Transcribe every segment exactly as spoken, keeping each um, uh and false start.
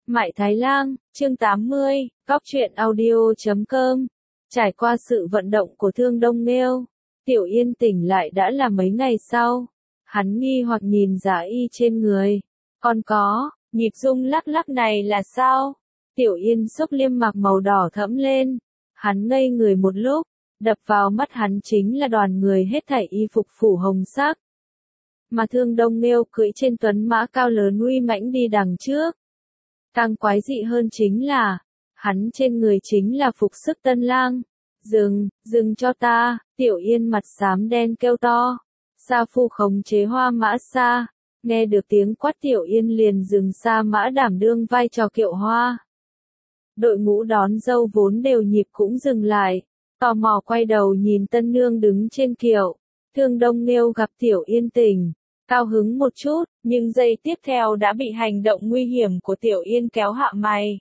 Mại Thái Lang, chương tám mươi, góc truyện audio chấm com. Trải qua sự vận động của Thương Đông Nghêu, Tiểu Yên tỉnh lại đã là mấy ngày sau. Hắn nghi hoặc nhìn Giá Y trên người. Còn có, nhịp rung lắc lắc này là sao? Tiểu Yên xốc liêm mạc màu đỏ thẫm lên. Hắn ngây người một lúc, đập vào mắt hắn chính là đoàn người hết thảy y phục phủ hồng sắc. Mà Thương Đông Nghêu cưỡi trên tuấn mã cao lớn uy mãnh đi đằng trước. Càng quái dị hơn chính là, hắn trên người chính là phục sức tân lang. Dừng, dừng cho ta, Tiểu Yên mặt xám đen kêu to. Sa phu khống chế hoa mã sa, nghe được tiếng quát Tiểu Yên liền dừng sa mã đảm đương vai trò kiệu hoa. Đội ngũ đón dâu vốn đều nhịp cũng dừng lại, tò mò quay đầu nhìn tân nương đứng trên kiệu. Thương Đông Nghêu gặp Tiểu Yên tỉnh, cao hứng một chút, nhưng giây tiếp theo đã bị hành động nguy hiểm của Tiểu Yên kéo hạ mày.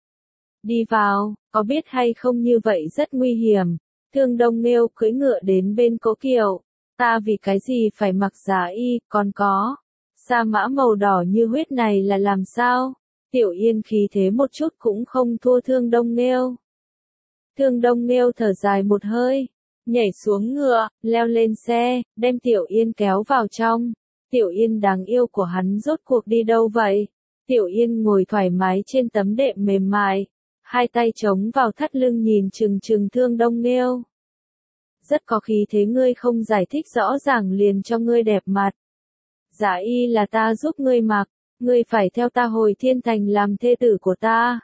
Đi vào, có biết hay không như vậy rất nguy hiểm. Thương Đông Nghêu cưỡi ngựa đến bên cố kiệu. Ta vì cái gì phải mặc Giá Y, còn có. Sa mã màu đỏ như huyết này là làm sao? Tiểu Yên khí thế một chút cũng không thua Thương Đông Nghêu. Thương Đông Nghêu thở dài một hơi, nhảy xuống ngựa, leo lên xe, đem Tiểu Yên kéo vào trong. Tiểu Yên đáng yêu của hắn rốt cuộc đi đâu vậy? Tiểu Yên ngồi thoải mái trên tấm đệm mềm mại, hai tay chống vào thắt lưng nhìn chừng chừng Thương Đông Nghêu. Rất có khí thế, ngươi không giải thích rõ ràng liền cho ngươi đẹp mặt. Giá Y là ta giúp ngươi mặc, ngươi phải theo ta hồi thiên thành làm thê tử của ta.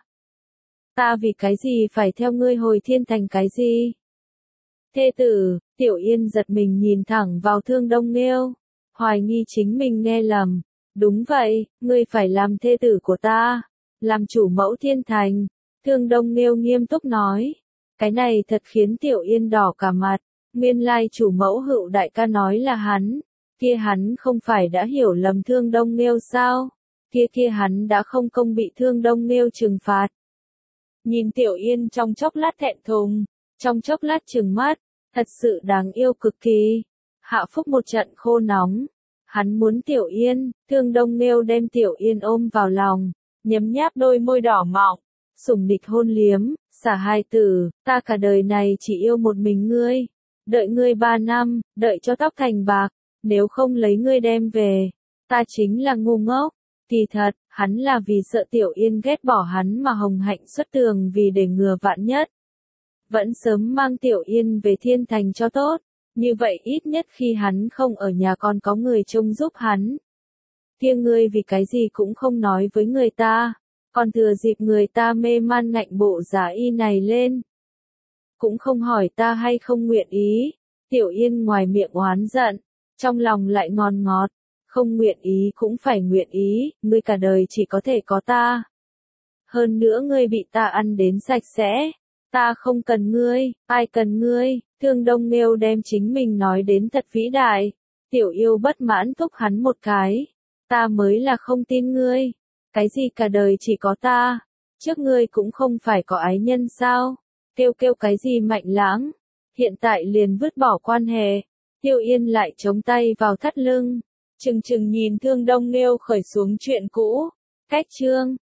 Ta vì cái gì phải theo ngươi hồi thiên thành cái gì? Thê tử, Tiểu Yên giật mình nhìn thẳng vào Thương Đông Nghêu, hoài nghi chính mình nghe lầm. Đúng vậy, ngươi phải làm thê tử của ta, làm chủ mẫu thiên thành. Thương Đông Nghêu nghiêm túc nói. Cái này thật khiến Tiểu Yên đỏ cả mặt. Nguyên lai chủ mẫu Hựu đại ca nói là hắn. Kia hắn không phải đã hiểu lầm Thương Đông Nghêu sao? Kia kia hắn đã không công bị Thương Đông Nghêu trừng phạt. Nhìn Tiểu Yên trong chốc lát thẹn thùng, trong chốc lát trừng mắt, thật sự đáng yêu cực kỳ. Hạ phúc một trận khô nóng. Hắn muốn Tiểu Yên, Thương Đông Nghêu đem Tiểu Yên ôm vào lòng, nhấm nháp đôi môi đỏ mọng, sủng nịch hôn liếm, xả hai từ, ta cả đời này chỉ yêu một mình ngươi, đợi ngươi ba năm, đợi cho tóc thành bạc, nếu không lấy ngươi đem về, ta chính là ngu ngốc. Kỳ thật, hắn là vì sợ Tiểu Yên ghét bỏ hắn mà hồng hạnh xuất tường vì để ngừa vạn nhất. Vẫn sớm mang Tiểu Yên về thiên thành cho tốt, như vậy ít nhất khi hắn không ở nhà còn có người trông giúp hắn. Kia ngươi vì cái gì cũng không nói với người ta, còn thừa dịp người ta mê man ngạnh bộ Giá Y này lên. Cũng không hỏi ta hay không nguyện ý. Tiểu Yên ngoài miệng oán giận, trong lòng lại ngon ngọt. Không nguyện ý cũng phải nguyện ý, ngươi cả đời chỉ có thể có ta. Hơn nữa ngươi bị ta ăn đến sạch sẽ. Ta không cần ngươi, ai cần ngươi? Thương Đông Nghêu đem chính mình nói đến thật vĩ đại. Tiểu Yêu bất mãn thúc hắn một cái. Ta mới là không tin ngươi. Cái gì cả đời chỉ có ta? Trước ngươi cũng không phải có ái nhân sao? Kêu kêu cái gì mạnh lãng? Hiện tại liền vứt bỏ quan hệ. Tiểu Yên lại chống tay vào thắt lưng, chừng chừng nhìn Thương Đông Nghêu khởi xuống chuyện cũ. Cách chương